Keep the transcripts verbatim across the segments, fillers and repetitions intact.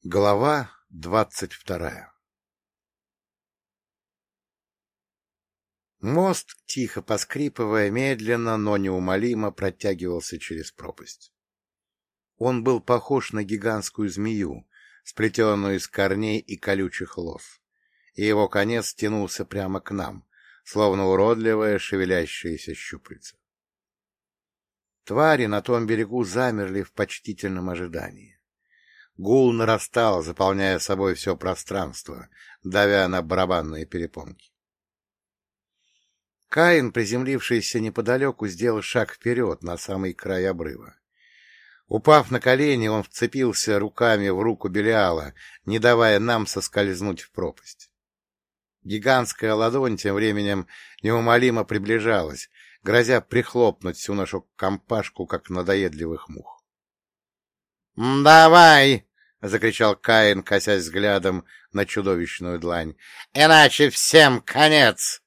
Глава двадцать вторая. Мост, тихо поскрипывая, медленно, но неумолимо протягивался через пропасть. Он был похож на гигантскую змею, сплетенную из корней и колючих лоз, и его конец тянулся прямо к нам, словно уродливая шевелящаяся щупальца. Твари на том берегу замерли в почтительном ожидании. Гул нарастал, заполняя собой все пространство, давя на барабанные перепонки. Каин, приземлившийся неподалеку, сделал шаг вперед на самый край обрыва. Упав на колени, он вцепился руками в руку Белиала, не давая нам соскользнуть в пропасть. Гигантская ладонь тем временем неумолимо приближалась, грозя прихлопнуть всю нашу компашку, как надоедливых мух. — Давай! — закричал Каин, косясь взглядом на чудовищную длань. — Иначе всем конец!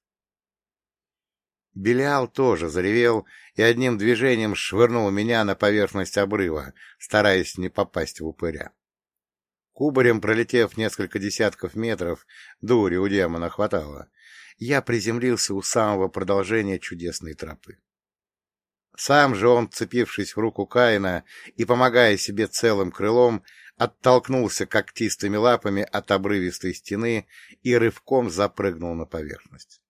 Белиал тоже заревел и одним движением швырнул меня на поверхность обрыва, стараясь не попасть в упыря. Кубарем пролетев несколько десятков метров, дури у демона хватало, я приземлился у самого продолжения чудесной тропы. Сам же он, вцепившись в руку Каина и помогая себе целым крылом, оттолкнулся когтистыми лапами от обрывистой стены и рывком запрыгнул на поверхность.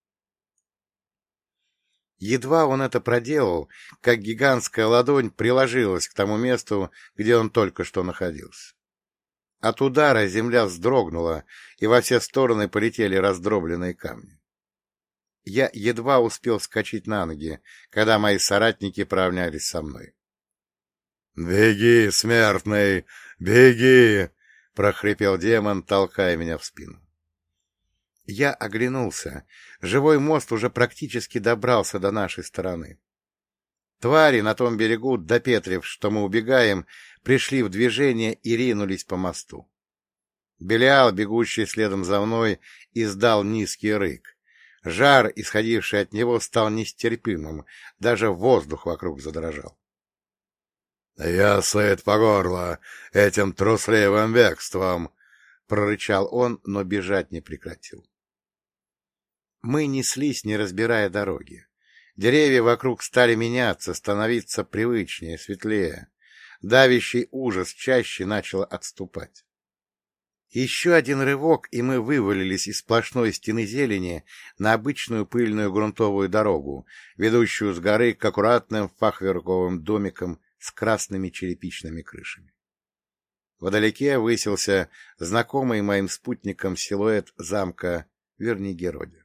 Едва он это проделал, как гигантская ладонь приложилась к тому месту, где он только что находился. От удара земля вздрогнула, и во все стороны полетели раздробленные камни. Я едва успел вскочить на ноги, когда мои соратники поравнялись со мной. — Беги, смертный, беги! — прохрипел демон, толкая меня в спину. Я оглянулся. Живой мост уже практически добрался до нашей стороны. Твари на том берегу, допетрив, что мы убегаем, пришли в движение и ринулись по мосту. Белиал, бегущий следом за мной, издал низкий рык. Жар, исходивший от него, стал нестерпимым, даже воздух вокруг задрожал. — Я сыт по горло этим трусливым бегством! — прорычал он, но бежать не прекратил. Мы неслись, не разбирая дороги. Деревья вокруг стали меняться, становиться привычнее, светлее. Давящий ужас чаще начал отступать. Еще один рывок, и мы вывалились из сплошной стены зелени на обычную пыльную грунтовую дорогу, ведущую с горы к аккуратным фахверковым домикам с красными черепичными крышами. Вдалеке высился знакомый моим спутникам силуэт замка Вернигероде.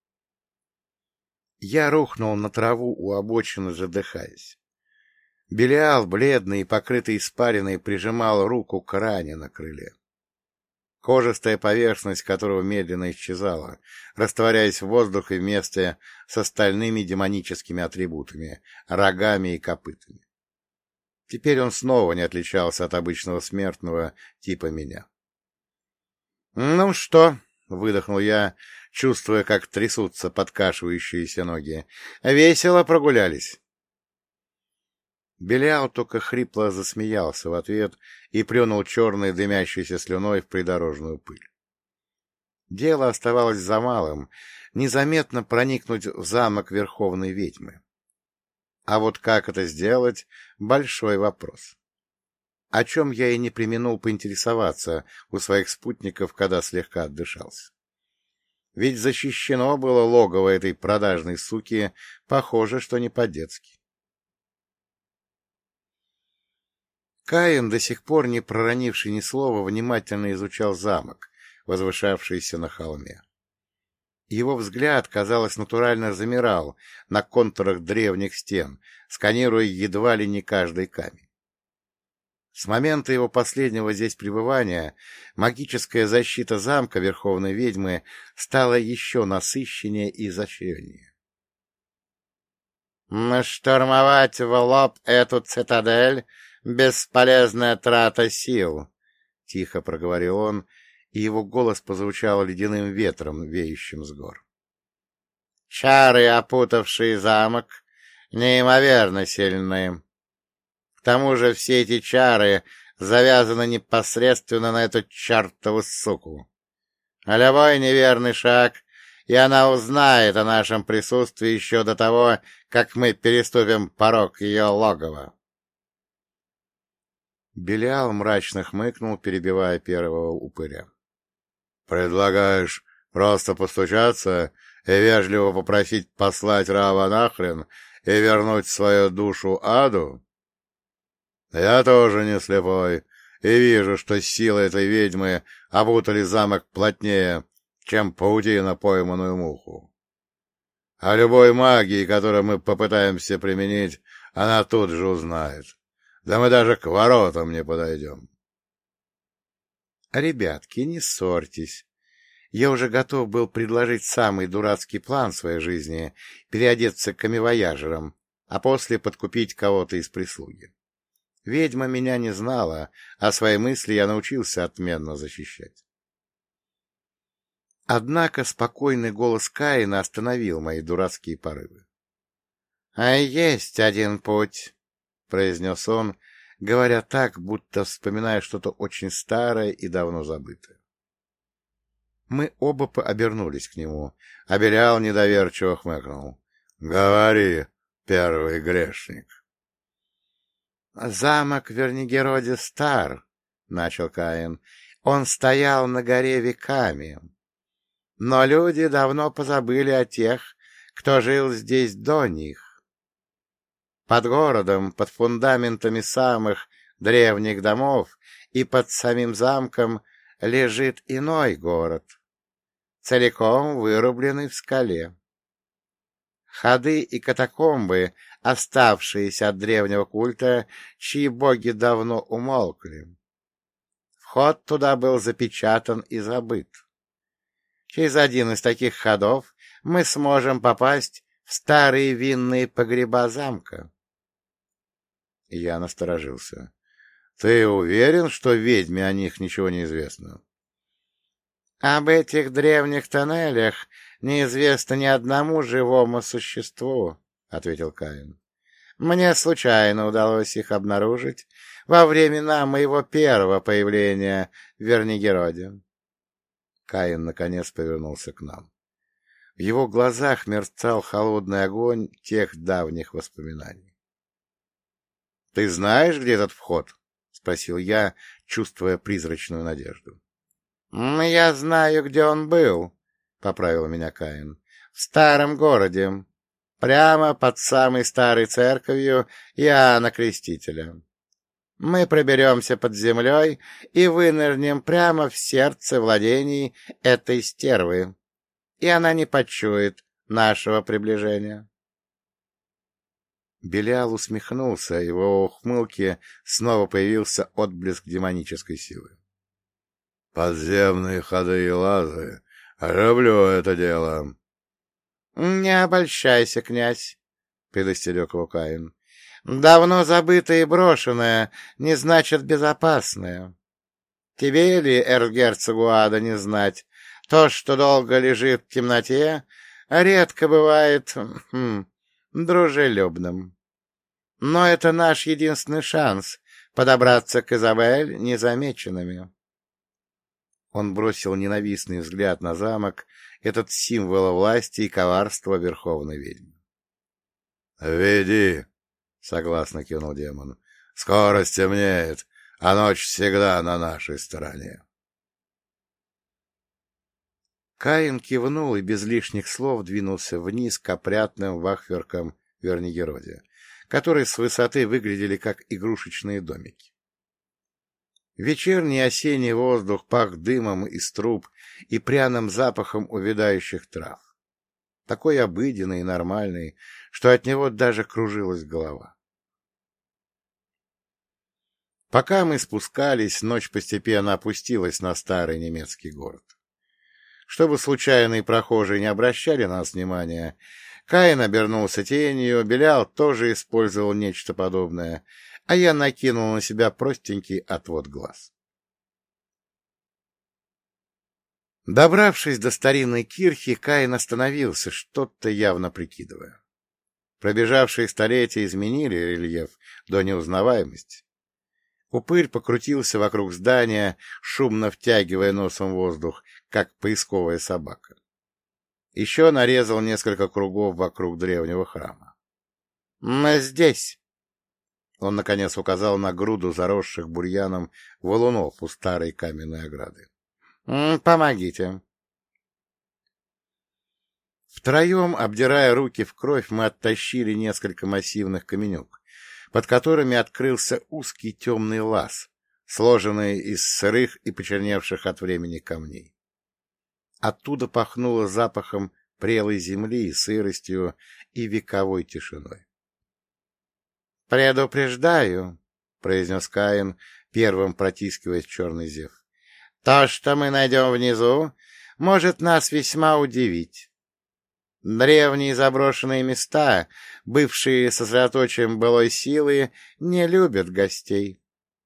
Я рухнул на траву у обочины, задыхаясь. Белиал, бледный и покрытый испариной, прижимал руку к ране на крыле. Кожистая поверхность которого медленно исчезала, растворяясь в воздухе вместе с остальными демоническими атрибутами, рогами и копытами. Теперь он снова не отличался от обычного смертного типа меня. — Ну что? — выдохнул я, чувствуя, как трясутся подкашивающиеся ноги. — Весело прогулялись. Белиал только хрипло засмеялся в ответ и плюнул черной дымящейся слюной в придорожную пыль. Дело оставалось за малым — незаметно проникнуть в замок Верховной Ведьмы. А вот как это сделать — большой вопрос. О чем я и не преминул поинтересоваться у своих спутников, когда слегка отдышался. Ведь защищено было логово этой продажной суки, похоже, что не по-детски. Каин, до сих пор не проронивший ни слова, внимательно изучал замок, возвышавшийся на холме. Его взгляд, казалось, натурально замирал на контурах древних стен, сканируя едва ли не каждый камень. С момента его последнего здесь пребывания магическая защита замка Верховной Ведьмы стала еще насыщеннее и изощреннее. «Штурмовать в лоб эту цитадель — бесполезная трата сил», — тихо проговорил он, и его голос позвучал ледяным ветром, веющим с гор. «Чары, опутавшие замок, неимоверно сильны. К тому же все эти чары завязаны непосредственно на эту чертову суку. А любой неверный шаг, и она узнает о нашем присутствии еще до того, как мы переступим порог ее логова. Белиал мрачно хмыкнул, перебивая первого упыря. — Предлагаешь просто постучаться и вежливо попросить послать раба нахрен и вернуть свою душу аду? Я тоже не слепой и вижу, что силы этой ведьмы обутали замок плотнее, чем паутина пойманную муху. А любой магии, которую мы попытаемся применить, она тут же узнает. Да мы даже к воротам не подойдем. — Ребятки, не ссорьтесь. Я уже готов был предложить самый дурацкий план в своей жизни — переодеться камевояжером, а после подкупить кого-то из прислуги. Ведьма меня не знала, а свои мысли я научился отменно защищать. Однако спокойный голос Каина остановил мои дурацкие порывы. — А есть один путь, — произнес он, говоря так, будто вспоминая что-то очень старое и давно забытое. Мы оба обернулись к нему, а Белиал недоверчиво хмыкнул. — Говори, первый грешник. — Замок в Вернигероде стар, — начал Каин. — Он стоял на горе веками. Но люди давно позабыли о тех, кто жил здесь до них. Под городом, под фундаментами самых древних домов и под самим замком лежит иной город, целиком вырубленный в скале. Ходы и катакомбы, оставшиеся от древнего культа, чьи боги давно умолкли. Вход туда был запечатан и забыт. Через один из таких ходов мы сможем попасть в старые винные погреба замка. Я насторожился. — Ты уверен, что ведьме о них ничего не известно? — Об этих древних тоннелях неизвестно ни одному живому существу, — ответил Каин. — Мне случайно удалось их обнаружить во времена моего первого появления в Вернигероде. Каин наконец повернулся к нам. В его глазах мерцал холодный огонь тех давних воспоминаний. — Ты знаешь, где этот вход? — спросил я, чувствуя призрачную надежду. — Я знаю, где он был, — поправил меня Каин. — В старом городе, прямо под самой старой церковью Иоанна Крестителя. Мы проберемся под землей и вынырнем прямо в сердце владений этой стервы, и она не почует нашего приближения. Белиал усмехнулся, в его ухмылке снова появился отблеск демонической силы. — Подземные ходы и лазы. Люблю это дело. — Не обольщайся, князь, — предостерег его Каин. — Давно забытое и брошенное не значит безопасное. Тебе ли, эрцгерцогу ада, не знать, то, что долго лежит в темноте, редко бывает хм, дружелюбным. Но это наш единственный шанс подобраться к Изабель незамеченными. Он бросил ненавистный взгляд на замок, этот символ власти и коварства верховной ведьмы. — Веди, — согласно кивнул демон. — Скоро стемнеет, а ночь всегда на нашей стороне. Каин кивнул и без лишних слов двинулся вниз к опрятным вахверкам в Вернигероде, которые с высоты выглядели как игрушечные домики. Вечерний осенний воздух пах дымом из труб и пряным запахом увядающих трав. Такой обыденный и нормальный, что от него даже кружилась голова. Пока мы спускались, ночь постепенно опустилась на старый немецкий город. Чтобы случайные прохожие не обращали на нас внимания, Каин обернулся тенью, Белиал тоже использовал нечто подобное, а я накинул на себя простенький отвод глаз. Добравшись до старинной кирхи, Каин остановился, что-то явно прикидывая. Пробежавшие столетия изменили рельеф до неузнаваемости. Упырь покрутился вокруг здания, шумно втягивая носом воздух, как поисковая собака. Еще нарезал несколько кругов вокруг древнего храма. — Мы здесь! Он, наконец, указал на груду заросших бурьяном валунов у старой каменной ограды. — Помогите! Втроем, обдирая руки в кровь, мы оттащили несколько массивных каменюк, под которыми открылся узкий темный лаз, сложенный из сырых и почерневших от времени камней. Оттуда пахнуло запахом прелой земли, сыростью и вековой тишиной. — Предупреждаю, — произнес Каин, первым протискиваясь в черный зев. — То, что мы найдем внизу, может нас весьма удивить. Древние заброшенные места, бывшие сосредоточием былой силы, не любят гостей.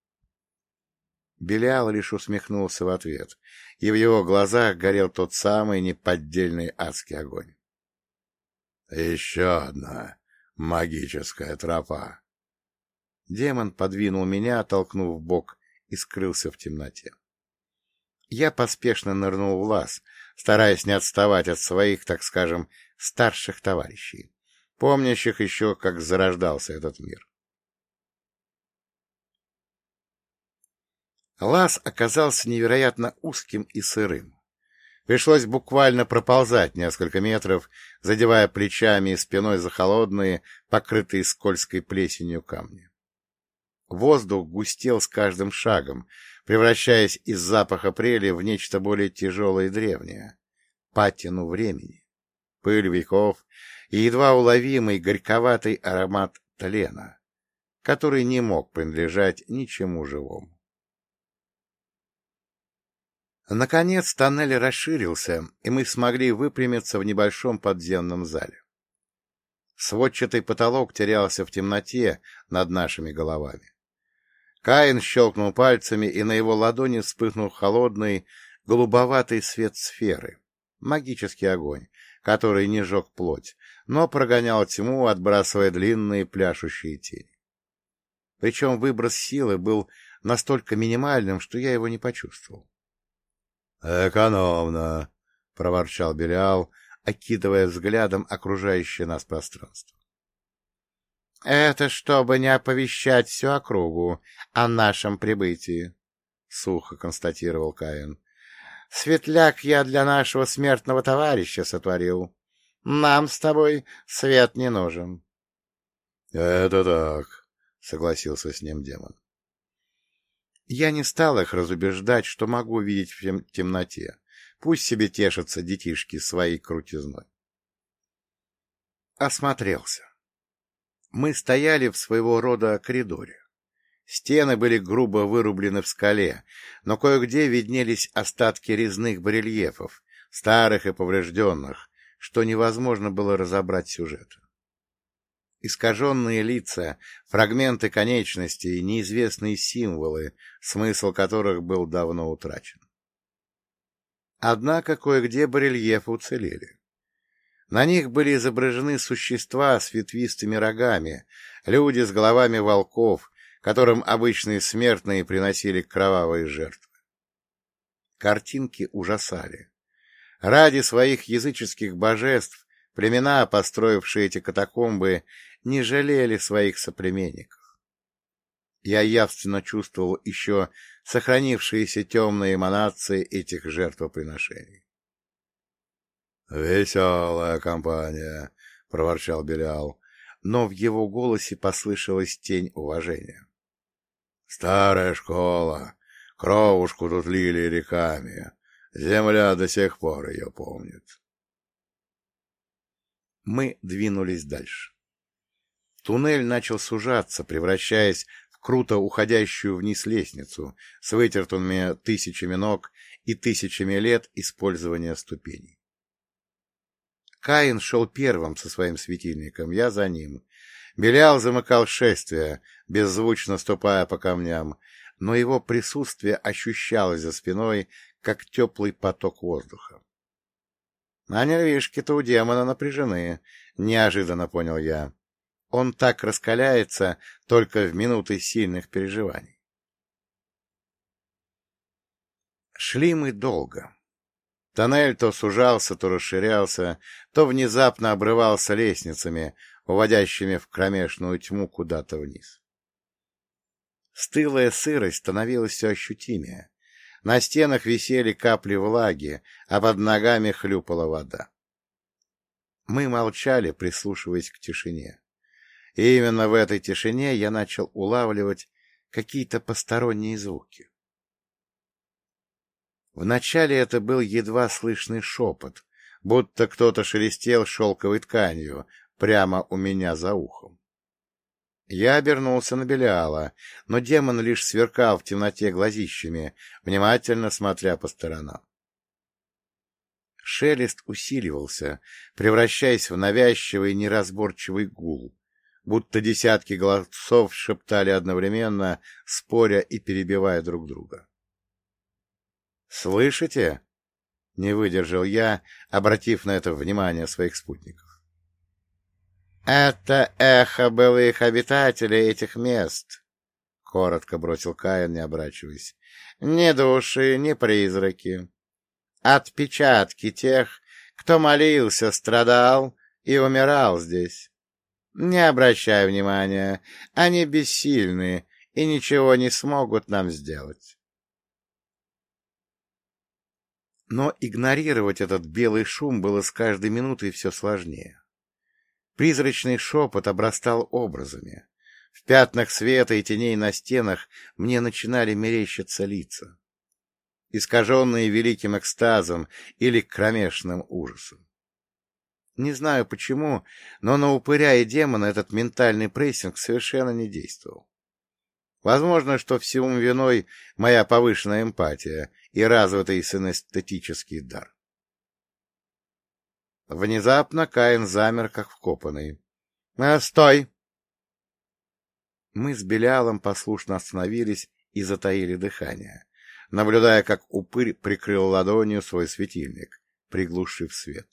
Белиал лишь усмехнулся в ответ, и в его глазах горел тот самый неподдельный адский огонь. — Еще одна магическая тропа. Демон подвинул меня, толкнув в бок, и скрылся в темноте. Я поспешно нырнул в лаз, стараясь не отставать от своих, так скажем, старших товарищей, помнящих еще, как зарождался этот мир. Лаз оказался невероятно узким и сырым. Пришлось буквально проползать несколько метров, задевая плечами и спиной за холодные, покрытые скользкой плесенью камни. Воздух густел с каждым шагом, превращаясь из запаха прели в нечто более тяжелое и древнее — патину времени, пыль веков и едва уловимый горьковатый аромат тлена, который не мог принадлежать ничему живому. Наконец тоннель расширился, и мы смогли выпрямиться в небольшом подземном зале. Сводчатый потолок терялся в темноте над нашими головами. Каин щелкнул пальцами, и на его ладони вспыхнул холодный, голубоватый свет сферы, магический огонь, который не жег плоть, но прогонял тьму, отбрасывая длинные пляшущие тени. Причем выброс силы был настолько минимальным, что я его не почувствовал. — Экономно, — проворчал Белиал, окидывая взглядом окружающее нас пространство. — Это чтобы не оповещать всю округу о нашем прибытии, — сухо констатировал Каин. — Светляк я для нашего смертного товарища сотворил. Нам с тобой свет не нужен. — Это так, — согласился с ним демон. Я не стал их разубеждать, что могу видеть в темноте. Пусть себе тешатся детишки своей крутизной. Осмотрелся. Мы стояли в своего рода коридоре. Стены были грубо вырублены в скале, но кое-где виднелись остатки резных барельефов, старых и поврежденных, что невозможно было разобрать сюжета. Искаженные лица, фрагменты конечностей и неизвестные символы, смысл которых был давно утрачен. Однако кое-где барельефы уцелели. На них были изображены существа с ветвистыми рогами, люди с головами волков, которым обычные смертные приносили кровавые жертвы. Картинки ужасали. Ради своих языческих божеств племена, построившие эти катакомбы, не жалели своих соплеменников. Я явственно чувствовал еще сохранившиеся темные эманации этих жертвоприношений. — Веселая компания, — проворчал Белиал, но в его голосе послышалась тень уважения. — Старая школа, кровушку тут лили реками, земля до сих пор ее помнит. Мы двинулись дальше. Туннель начал сужаться, превращаясь в круто уходящую вниз лестницу с вытертыми тысячами ног и тысячами лет использования ступеней. Каин шел первым со своим светильником, я за ним. Белиал замыкал шествие, беззвучно ступая по камням, но его присутствие ощущалось за спиной, как теплый поток воздуха. — А нервишки-то у демона напряжены, — неожиданно понял я. Он так раскаляется только в минуты сильных переживаний. Шли мы долго. Тоннель то сужался, то расширялся, то внезапно обрывался лестницами, уводящими в кромешную тьму куда-то вниз. Стылая сырость становилась все ощутимее. На стенах висели капли влаги, а под ногами хлюпала вода. Мы молчали, прислушиваясь к тишине. И именно в этой тишине я начал улавливать какие-то посторонние звуки. Вначале это был едва слышный шепот, будто кто-то шелестел шелковой тканью прямо у меня за ухом. Я обернулся на Белиала, но демон лишь сверкал в темноте глазищами, внимательно смотря по сторонам. Шелест усиливался, превращаясь в навязчивый неразборчивый гул, будто десятки голосов шептали одновременно, споря и перебивая друг друга. «Слышите?» — не выдержал я, обратив на это внимание своих спутников. «Это эхо былых обитателей этих мест», — коротко бросил Каин, не оборачиваясь. «Ни души, ни призраки. Отпечатки тех, кто молился, страдал и умирал здесь. Не обращай внимания, они бессильны и ничего не смогут нам сделать». Но игнорировать этот белый шум было с каждой минутой все сложнее. Призрачный шепот обрастал образами. В пятнах света и теней на стенах мне начинали мерещиться лица, искаженные великим экстазом или кромешным ужасом. Не знаю почему, но на упыря и демона этот ментальный прессинг совершенно не действовал. Возможно, что всему виной моя повышенная эмпатия и развитый синестетический дар. Внезапно Каин замер, как вкопанный. «А, стой!» Мы с Белиалом послушно остановились и затаили дыхание, наблюдая, как упырь прикрыл ладонью свой светильник, приглушив свет.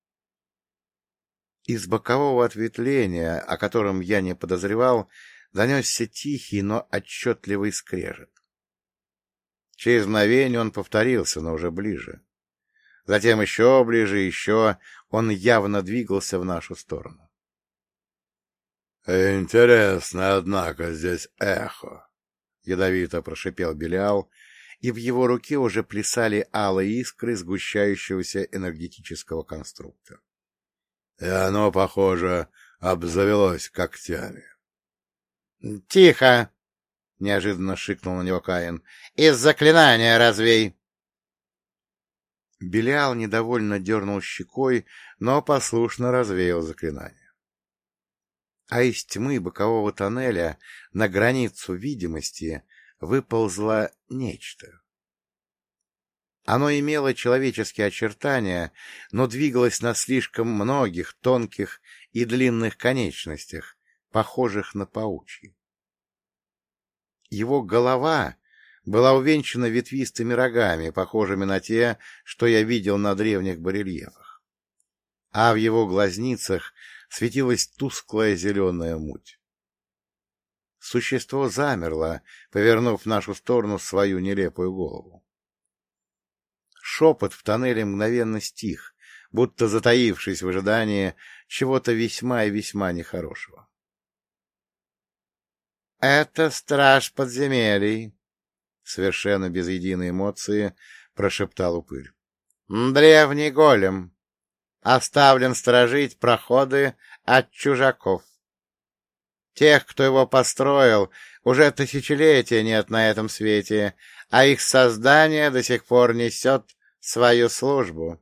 Из бокового ответвления, о котором я не подозревал, донесся тихий, но отчетливый скрежет. Через мгновение он повторился, но уже ближе. Затем еще ближе, еще он явно двигался в нашу сторону. — Интересно, однако, здесь эхо, — ядовито прошипел Белиал, и в его руке уже плясали алые искры сгущающегося энергетического конструкта. И оно, похоже, обзавелось когтями. — Тихо! — неожиданно шикнул на него Каин. — Из заклинания развей! Белиал недовольно дернул щекой, но послушно развеял заклинание. А из тьмы бокового тоннеля на границу видимости выползло нечто. Оно имело человеческие очертания, но двигалось на слишком многих тонких и длинных конечностях, похожих на паучьи. Его голова была увенчана ветвистыми рогами, похожими на те, что я видел на древних барельефах. А в его глазницах светилась тусклая зеленая муть. Существо замерло, повернув в нашу сторону свою нелепую голову. Шепот в тоннеле мгновенно стих, будто затаившись в ожидании чего-то весьма и весьма нехорошего. — Это страж подземелий, — совершенно без единой эмоции прошептал упырь. — Древний голем. Оставлен сторожить проходы от чужаков. Тех, кто его построил, уже тысячелетия нет на этом свете, а их создание до сих пор несет свою службу.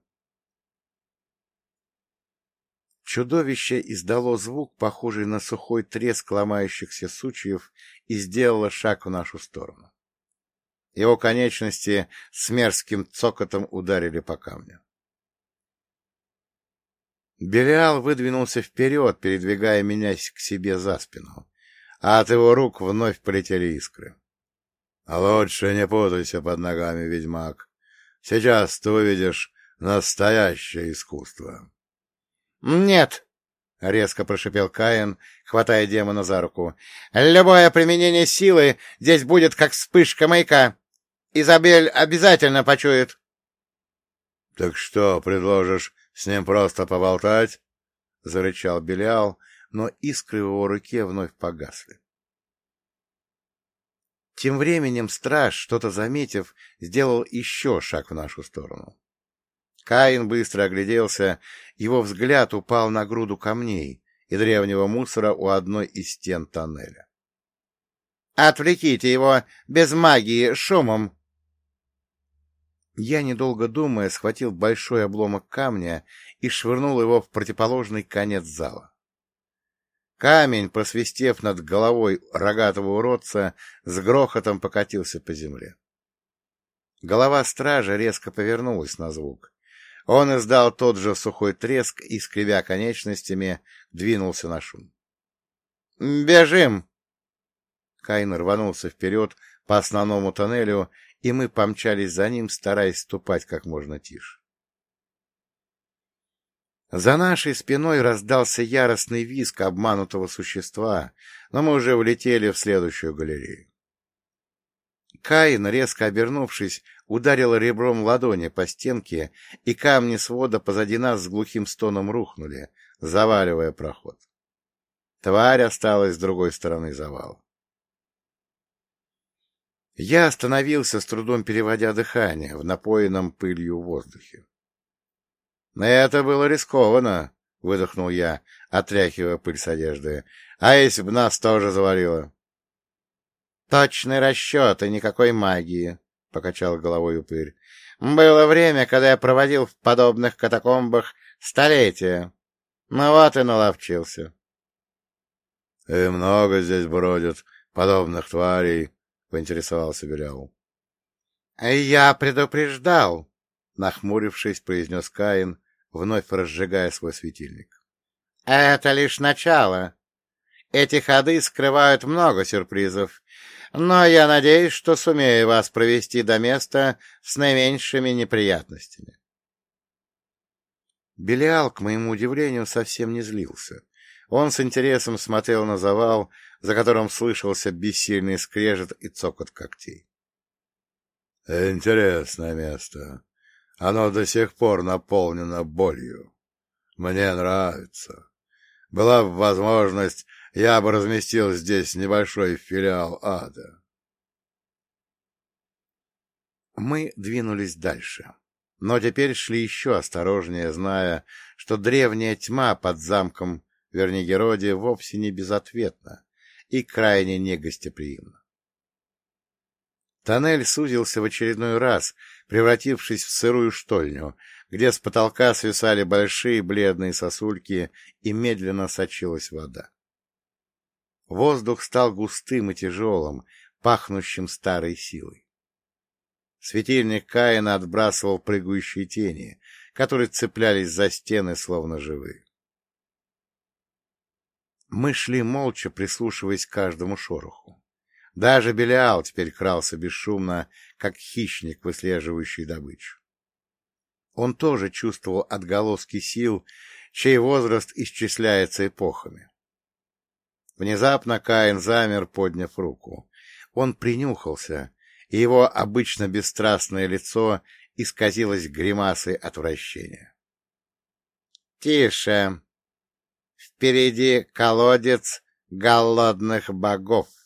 Чудовище издало звук, похожий на сухой треск ломающихся сучьев, и сделало шаг в нашу сторону. Его конечности с мерзким цокотом ударили по камню. Белиал выдвинулся вперед, передвигая меня к себе за спину, а от его рук вновь полетели искры. — Лучше не путайся под ногами, ведьмак. Сейчас ты увидишь настоящее искусство. — Нет! — резко прошипел Каин, хватая демона за руку. — Любое применение силы здесь будет как вспышка маяка. Изабель обязательно почует. — Так что, предложишь с ним просто поболтать? — зарычал Белиал, но искры в его руке вновь погасли. Тем временем страж, что-то заметив, сделал еще шаг в нашу сторону. Каин быстро огляделся, его взгляд упал на груду камней и древнего мусора у одной из стен тоннеля. — Отвлеките его без магии шумом! Я, недолго думая, схватил большой обломок камня и швырнул его в противоположный конец зала. Камень, просвистев над головой рогатого уродца, с грохотом покатился по земле. Голова стража резко повернулась на звук. Он издал тот же сухой треск и, скребя конечностями, двинулся на шум. «Бежим!» Каин рванулся вперед по основному тоннелю, и мы помчались за ним, стараясь ступать как можно тише. За нашей спиной раздался яростный визг обманутого существа, но мы уже влетели в следующую галерею. Каин, резко обернувшись, ударил ребром ладони по стенке, и камни свода позади нас с глухим стоном рухнули, заваливая проход. Тварь осталась с другой стороны завала. Я остановился, с трудом переводя дыхание в напоенном пылью воздухе. — Это было рискованно, — выдохнул я, отряхивая пыль с одежды. — А если бы нас тоже завалило? — Точный расчет и никакой магии, — покачал головой упырь. — Было время, когда я проводил в подобных катакомбах столетия. Ну вот и наловчился. — И много здесь бродит подобных тварей, — поинтересовался Беляу. — Я предупреждал, — нахмурившись, произнес Каин, вновь разжигая свой светильник. — Это лишь начало. Эти ходы скрывают много сюрпризов, но я надеюсь, что сумею вас провести до места с наименьшими неприятностями. Белиал, к моему удивлению, совсем не злился. Он с интересом смотрел на завал, за которым слышался бессильный скрежет и цокот когтей. — Интересное место. Оно до сих пор наполнено болью. Мне нравится. Была бы возможность, я бы разместил здесь небольшой филиал ада. Мы двинулись дальше, но теперь шли еще осторожнее, зная, что древняя тьма под замком Вернигероде вовсе не безответна и крайне негостеприимна. Тоннель сузился в очередной раз, превратившись в сырую штольню, где с потолка свисали большие бледные сосульки и медленно сочилась вода. Воздух стал густым и тяжелым, пахнущим старой силой. Светильник Каина отбрасывал прыгающие тени, которые цеплялись за стены, словно живые. Мы шли молча, прислушиваясь к каждому шороху. Даже Белиал теперь крался бесшумно, как хищник, выслеживающий добычу. Он тоже чувствовал отголоски сил, чей возраст исчисляется эпохами. Внезапно Каин замер, подняв руку. Он принюхался, и его обычно бесстрастное лицо исказилось гримасой отвращения. — Тише! Впереди колодец голодных богов!